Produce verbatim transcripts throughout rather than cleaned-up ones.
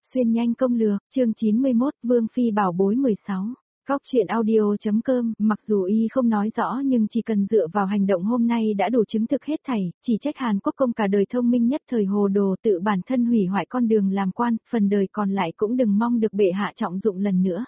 Xuyên nhanh công lược, chương chín mươi mốt, Vương Phi bảo bối mười sáu. Góc chuyện audio.com, mặc dù y không nói rõ nhưng chỉ cần dựa vào hành động hôm nay đã đủ chứng thực hết thảy, chỉ trách Hàn Quốc công cả đời thông minh nhất thời hồ đồ tự bản thân hủy hoại con đường làm quan, phần đời còn lại cũng đừng mong được bệ hạ trọng dụng lần nữa.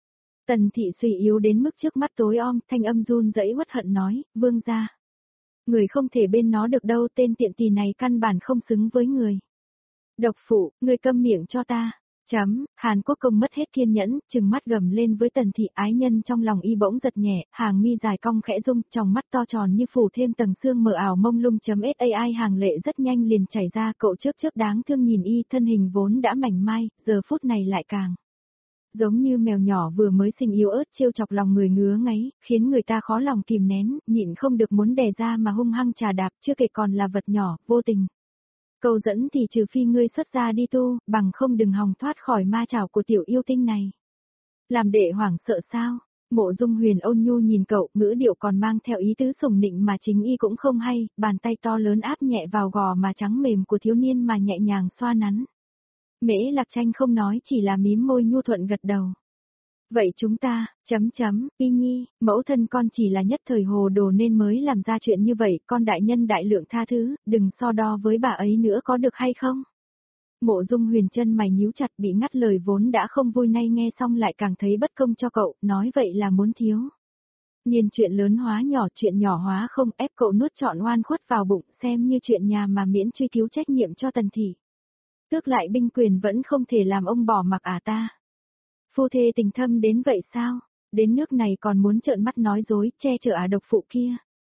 Tần thị suy yếu đến mức trước mắt tối om, thanh âm run rẩy uất hận nói, vương gia. Người không thể bên nó được đâu, tên tiện tỳ này căn bản không xứng với người. Độc phụ, ngươi câm miệng cho ta. Chấm, Hàn Quốc công mất hết kiên nhẫn, trừng mắt gầm lên với tần thị. Ái nhân trong lòng y bỗng giật nhẹ, hàng mi dài cong khẽ rung, trong mắt to tròn như phủ thêm tầng xương mờ ảo mông lung. Sai hàng lệ rất nhanh liền chảy ra, cậu chớp chớp đáng thương nhìn y, thân hình vốn đã mảnh mai, giờ phút này lại càng giống như mèo nhỏ vừa mới sinh yếu ớt trêu chọc lòng người ngứa ngáy, khiến người ta khó lòng kìm nén, nhịn không được muốn đè ra mà hung hăng trà đạp, chưa kể còn là vật nhỏ, vô tình. Câu dẫn thì trừ phi ngươi xuất gia đi tu, bằng không đừng hòng thoát khỏi ma chảo của tiểu yêu tinh này. Làm đệ hoảng sợ sao? Mộ Dung Huyền ôn nhu nhìn cậu, ngữ điệu còn mang theo ý tứ sủng nịnh mà chính y cũng không hay, bàn tay to lớn áp nhẹ vào gò mà trắng mềm của thiếu niên mà nhẹ nhàng xoa nắn. Mễ Lạc Tranh không nói, chỉ là mím môi nhu thuận gật đầu. Vậy chúng ta, chấm chấm, y nhi, mẫu thân con chỉ là nhất thời hồ đồ nên mới làm ra chuyện như vậy, con đại nhân đại lượng tha thứ, đừng so đo với bà ấy nữa có được hay không? Mộ Dung Huyền chân mày nhíu chặt, bị ngắt lời vốn đã không vui, nay nghe xong lại càng thấy bất công cho cậu, nói vậy là muốn thiếu. Nhiên chuyện lớn hóa nhỏ, chuyện nhỏ hóa không, ép cậu nuốt trọn oan khuất vào bụng, xem như chuyện nhà mà miễn truy cứu trách nhiệm cho Tần thị. Tước lại binh quyền vẫn không thể làm ông bỏ mặc à ta. Phu thê tình thâm đến vậy sao? Đến nước này còn muốn trợn mắt nói dối, che chở à độc phụ kia.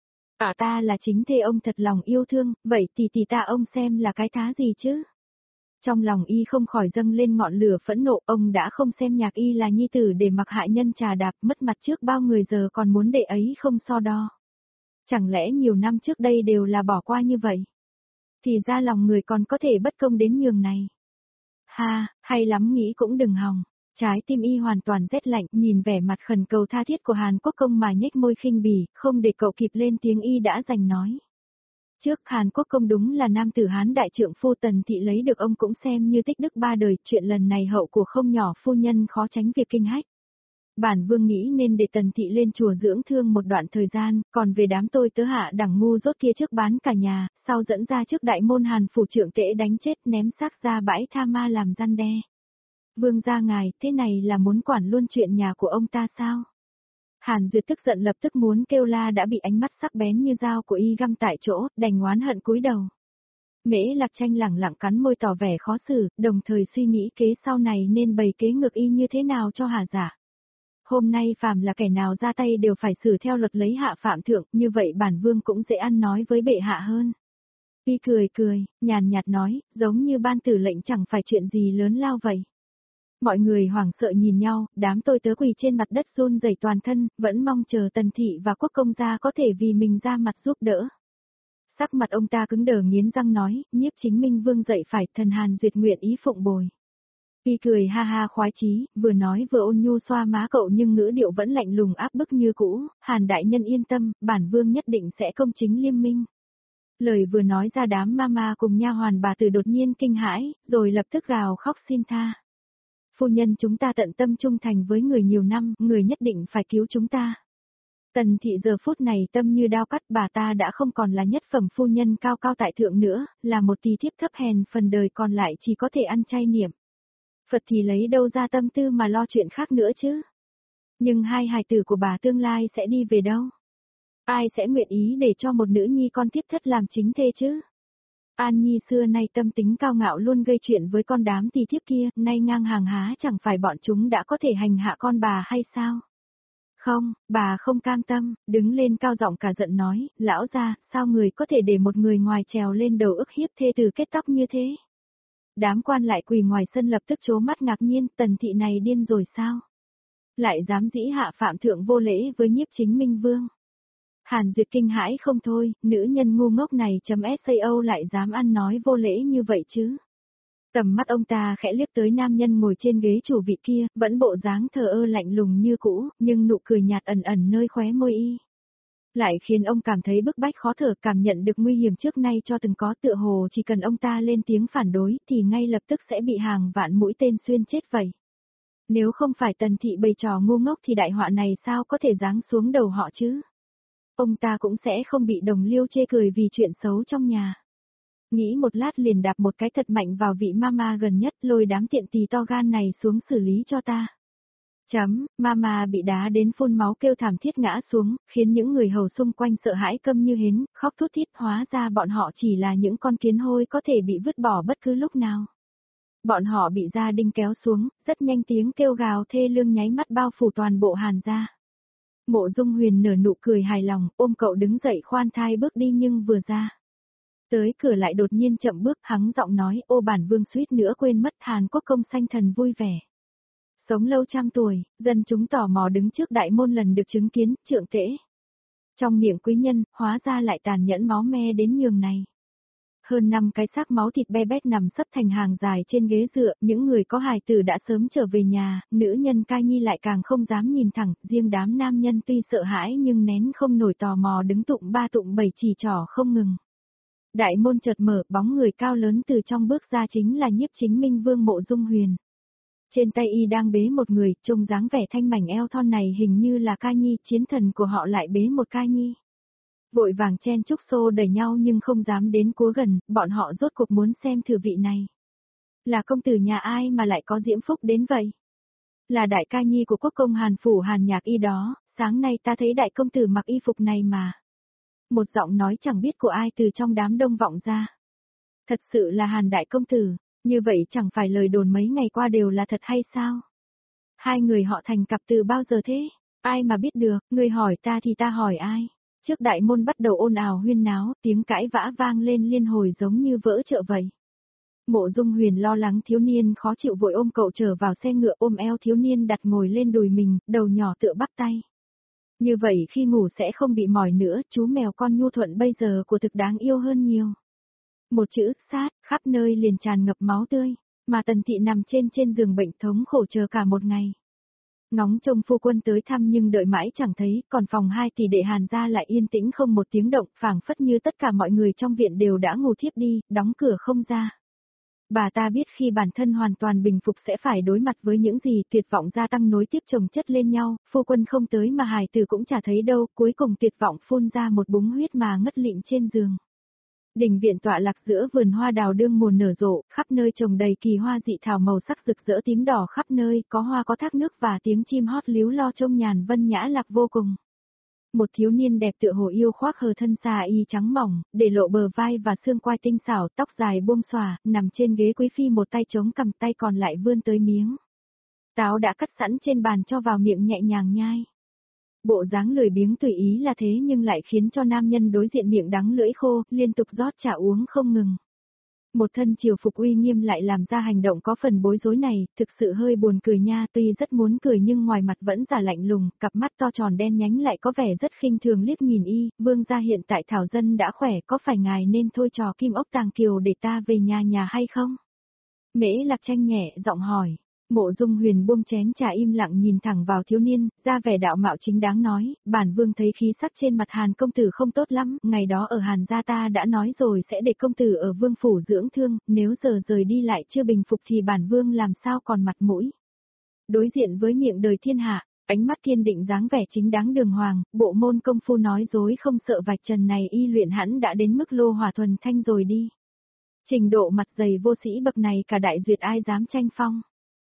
À ta là chính thê ông thật lòng yêu thương, vậy thì thì ta ông xem là cái thá gì chứ? Trong lòng y không khỏi dâng lên ngọn lửa phẫn nộ, ông đã không xem nhạc y là nhi tử để mặc hạ nhân trà đạp, mất mặt trước bao người giờ còn muốn để ấy không so đo. Chẳng lẽ nhiều năm trước đây đều là bỏ qua như vậy? Thì ra lòng người còn có thể bất công đến nhường này. Ha, hay lắm, nghĩ cũng đừng hòng. Trái tim y hoàn toàn rét lạnh, nhìn vẻ mặt khẩn cầu tha thiết của Hàn Quốc công mà nhếch môi khinh bỉ, không để cậu kịp lên tiếng y đã giành nói. Trước Hàn Quốc công đúng là nam tử Hán đại trượng phu, Tần thị lấy được ông cũng xem như tích đức ba đời, chuyện lần này hậu của không nhỏ, phu nhân khó tránh việc kinh hách. Bản vương nghĩ nên để Tần thị lên chùa dưỡng thương một đoạn thời gian, còn về đám tôi tớ hạ đẳng ngu dốt kia trước bán cả nhà, sau dẫn ra trước đại môn Hàn phủ trưởng tể đánh chết, ném xác ra bãi tha ma làm răn đe. Vương gia ngài, thế này là muốn quản luôn chuyện nhà của ông ta sao? Hàn Duyệt tức giận lập tức muốn kêu la, đã bị ánh mắt sắc bén như dao của y găm tại chỗ, đành oán hận cúi đầu. Mễ Lạc Tranh lẳng lặng cắn môi tỏ vẻ khó xử, đồng thời suy nghĩ kế sau này nên bày kế ngược y như thế nào cho Hà giả. Hôm nay phàm là kẻ nào ra tay đều phải xử theo luật lấy hạ phạm thượng, như vậy bản vương cũng dễ ăn nói với bệ hạ hơn. Y cười cười, nhàn nhạt nói, giống như ban tử lệnh chẳng phải chuyện gì lớn lao vậy. Mọi người hoảng sợ nhìn nhau, đám tôi tớ quỳ trên mặt đất run rẩy toàn thân, vẫn mong chờ Tần thị và Quốc công gia có thể vì mình ra mặt giúp đỡ. Sắc mặt ông ta cứng đờ nghiến răng nói, Nhiếp Chính Minh Vương dạy phải, thần Hàn Duyệt nguyện ý phụng bồi. Y cười ha ha khoái chí, vừa nói vừa ôn nhu xoa má cậu nhưng ngữ điệu vẫn lạnh lùng áp bức như cũ, Hàn đại nhân yên tâm, bản vương nhất định sẽ công chính liêm minh. Lời vừa nói ra đám mama cùng nha hoàn bà tử đột nhiên kinh hãi, rồi lập tức gào khóc xin tha. Phu nhân chúng ta tận tâm trung thành với người nhiều năm, người nhất định phải cứu chúng ta. Tần thị giờ phút này tâm như đao cắt, bà ta đã không còn là nhất phẩm phu nhân cao cao tại thượng nữa, là một tỳ thiếp thấp hèn, phần đời còn lại chỉ có thể ăn chay niệm Phật thì lấy đâu ra tâm tư mà lo chuyện khác nữa chứ. Nhưng hai hài tử của bà tương lai sẽ đi về đâu? Ai sẽ nguyện ý để cho một nữ nhi con tiếp thất làm chính thê chứ? An Nhi xưa nay tâm tính cao ngạo luôn gây chuyện với con đám tỳ thiếp kia, nay ngang hàng há chẳng phải bọn chúng đã có thể hành hạ con bà hay sao? Không, bà không cam tâm, đứng lên cao giọng cả giận nói, lão gia, sao người có thể để một người ngoài trèo lên đầu ức hiếp thê tử kết tóc như thế? Đám quan lại quỳ ngoài sân lập tức trố mắt ngạc nhiên, Tần thị này điên rồi sao? Lại dám dĩ hạ phạm thượng vô lễ với Nhiếp Chính Minh Vương. Hàn Duyệt kinh hãi không thôi, nữ nhân ngu ngốc này chấm sao lại dám ăn nói vô lễ như vậy chứ? Tầm mắt ông ta khẽ liếc tới nam nhân ngồi trên ghế chủ vị kia, vẫn bộ dáng thờ ơ lạnh lùng như cũ, nhưng nụ cười nhạt ẩn ẩn nơi khóe môi y. Lại khiến ông cảm thấy bức bách khó thở, cảm nhận được nguy hiểm trước nay cho từng có, tựa hồ chỉ cần ông ta lên tiếng phản đối thì ngay lập tức sẽ bị hàng vạn mũi tên xuyên chết vậy. Nếu không phải Tần Thị bày trò ngu ngốc thì đại họa này sao có thể giáng xuống đầu họ chứ? Ông ta cũng sẽ không bị đồng liêu chê cười vì chuyện xấu trong nhà. Nghĩ một lát liền đạp một cái thật mạnh vào vị mama gần nhất, lôi đám tiện tì to gan này xuống xử lý cho ta. Chấm, mama bị đá đến phun máu kêu thảm thiết ngã xuống, khiến những người hầu xung quanh sợ hãi câm như hến, khóc thút thít, hóa ra bọn họ chỉ là những con kiến hôi có thể bị vứt bỏ bất cứ lúc nào. Bọn họ bị gia đình kéo xuống, rất nhanh tiếng kêu gào thê lương nháy mắt bao phủ toàn bộ Hàn gia. Mộ Dung Huyền nở nụ cười hài lòng, ôm cậu đứng dậy khoan thai bước đi nhưng vừa ra. Tới cửa lại đột nhiên chậm bước, hắng giọng nói, ô bản vương suýt nữa quên mất, Hàn Quốc công sanh thần vui vẻ. Sống lâu trăm tuổi, dân chúng tò mò đứng trước đại môn lần được chứng kiến, trượng tễ. Trong miệng quý nhân, hóa ra lại tàn nhẫn máu me đến nhường này. Hơn năm cái xác máu thịt be bét nằm sấp thành hàng dài trên ghế dựa, những người có hài tử đã sớm trở về nhà, nữ nhân cai nhi lại càng không dám nhìn thẳng, riêng đám nam nhân tuy sợ hãi nhưng nén không nổi tò mò đứng tụng ba tụng bảy chỉ trỏ không ngừng. Đại môn chợt mở, bóng người cao lớn từ trong bước ra chính là Nhiếp Chính Minh Vương Mộ Dung Huyền. Trên tay y đang bế một người, trông dáng vẻ thanh mảnh eo thon này hình như là ca nhi, chiến thần của họ lại bế một ca nhi. Vội vàng chen chúc xô đẩy nhau nhưng không dám đến cúa gần, bọn họ rốt cuộc muốn xem thử vị này. Là công tử nhà ai mà lại có diễm phúc đến vậy? Là đại ca nhi của quốc công Hàn Phủ Hàn Nhạc Y đó, sáng nay ta thấy đại công tử mặc y phục này mà. Một giọng nói chẳng biết của ai từ trong đám đông vọng ra. Thật sự là Hàn đại công tử, như vậy chẳng phải lời đồn mấy ngày qua đều là thật hay sao? Hai người họ thành cặp từ bao giờ thế? Ai mà biết được, người hỏi ta thì ta hỏi ai? Trước đại môn bắt đầu ồn ào huyên náo, tiếng cãi vã vang lên liên hồi giống như vỡ chợ vậy. Mộ Dung Huyền lo lắng thiếu niên khó chịu vội ôm cậu trở vào xe ngựa, ôm eo thiếu niên đặt ngồi lên đùi mình, đầu nhỏ tựa bắp tay. Như vậy khi ngủ sẽ không bị mỏi nữa, chú mèo con nhu thuận bây giờ của thực đáng yêu hơn nhiều. Một chữ, sát, khắp nơi liền tràn ngập máu tươi, mà Tần Thị nằm trên trên giường bệnh thống khổ chờ cả một ngày. Ngóng trông phu quân tới thăm nhưng đợi mãi chẳng thấy, còn phòng hai tỷ đệ Hàn gia lại yên tĩnh không một tiếng động, phảng phất như tất cả mọi người trong viện đều đã ngủ thiếp đi, đóng cửa không ra. Bà ta biết khi bản thân hoàn toàn bình phục sẽ phải đối mặt với những gì, tuyệt vọng gia tăng nối tiếp chồng chất lên nhau, phu quân không tới mà hài tử cũng chả thấy đâu, cuối cùng tuyệt vọng phun ra một búng huyết mà ngất lịm trên giường. Đình viện tọa lạc giữa vườn hoa đào đương mùa nở rộ, khắp nơi trồng đầy kỳ hoa dị thảo màu sắc rực rỡ tím đỏ khắp nơi, có hoa có thác nước và tiếng chim hót líu lo trông nhàn vân nhã lạc vô cùng. Một thiếu niên đẹp tựa hồ yêu khoác hờ thân xà y trắng mỏng, để lộ bờ vai và xương quai tinh xảo, tóc dài buông xòa, nằm trên ghế quý phi một tay chống cầm tay còn lại vươn tới miếng táo đã cắt sẵn trên bàn cho vào miệng nhẹ nhàng nhai. Bộ dáng lười biếng tùy ý là thế nhưng lại khiến cho nam nhân đối diện miệng đắng lưỡi khô, liên tục rót trà uống không ngừng. Một thân triều phục uy nghiêm lại làm ra hành động có phần bối rối này, thực sự hơi buồn cười nha, tuy rất muốn cười nhưng ngoài mặt vẫn giả lạnh lùng, cặp mắt to tròn đen nhánh lại có vẻ rất khinh thường liếc nhìn y, vương gia hiện tại thảo dân đã khỏe, có phải ngài nên thôi trò kim ốc tàng kiều để ta về nhà nhà hay không? Mễ Lạc Tranh nhẹ giọng hỏi. Mộ Dung Huyền buông chén trà im lặng nhìn thẳng vào thiếu niên, ra vẻ đạo mạo chính đáng nói, bản vương thấy khí sắc trên mặt Hàn công tử không tốt lắm, ngày đó ở Hàn gia ta đã nói rồi sẽ để công tử ở vương phủ dưỡng thương, nếu giờ rời đi lại chưa bình phục thì bản vương làm sao còn mặt mũi. Đối diện với miệng đời thiên hạ, ánh mắt kiên định dáng vẻ chính đáng đường hoàng, bộ môn công phu nói dối không sợ vạch trần này y luyện hẳn đã đến mức lô hỏa thuần thanh rồi đi. Trình độ mặt dày vô sĩ bậc này cả đại duyệt ai dám tranh phong.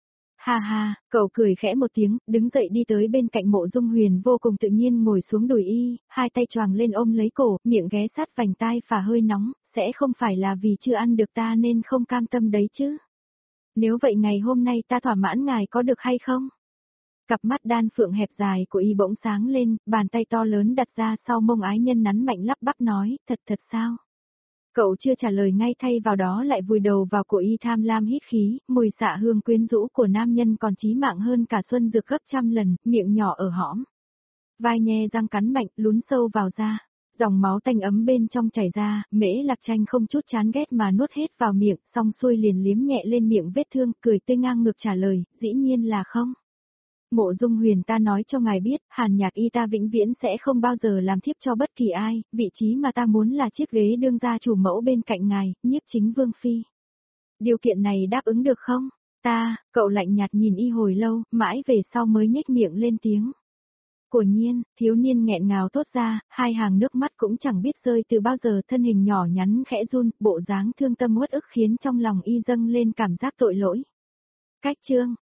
Ha ha, cậu cười khẽ một tiếng, đứng dậy đi tới bên cạnh Mộ Dung Huyền vô cùng tự nhiên ngồi xuống đùi y, hai tay choàng lên ôm lấy cổ, miệng ghé sát vành tai phả hơi nóng, sẽ không phải là vì chưa ăn được ta nên không cam tâm đấy chứ. Nếu vậy ngày hôm nay ta thỏa mãn ngài có được hay không? Cặp mắt đan phượng hẹp dài của y bỗng sáng lên, bàn tay to lớn đặt ra sau mông ái nhân nắn mạnh lắp bắp nói, thật thật sao? Cậu chưa trả lời ngay thay vào đó lại vùi đầu vào cổ y tham lam hít khí, mùi xạ hương quyến rũ của nam nhân còn chí mạng hơn cả xuân dược gấp trăm lần, miệng nhỏ ở hõm. Vai nhe răng cắn mạnh, lún sâu vào da. Dòng máu tanh ấm bên trong chảy ra, Mễ Lạc Tranh không chút chán ghét mà nuốt hết vào miệng, xong xuôi liền liếm nhẹ lên miệng vết thương, cười tươi ngang ngược trả lời, dĩ nhiên là không. Mộ Dung Huyền ta nói cho ngài biết, Hàn Nhạc Y ta vĩnh viễn sẽ không bao giờ làm thiếp cho bất kỳ ai, vị trí mà ta muốn là chiếc ghế đương gia chủ mẫu bên cạnh ngài, nhiếp chính vương phi. Điều kiện này đáp ứng được không? Ta, cậu lạnh nhạt nhìn y hồi lâu, mãi về sau mới nhếch miệng lên tiếng. Của nhiên, thiếu niên nghẹn ngào thốt ra, hai hàng nước mắt cũng chẳng biết rơi từ bao giờ, thân hình nhỏ nhắn khẽ run, bộ dáng thương tâm uất ức khiến trong lòng y dâng lên cảm giác tội lỗi. Cách chương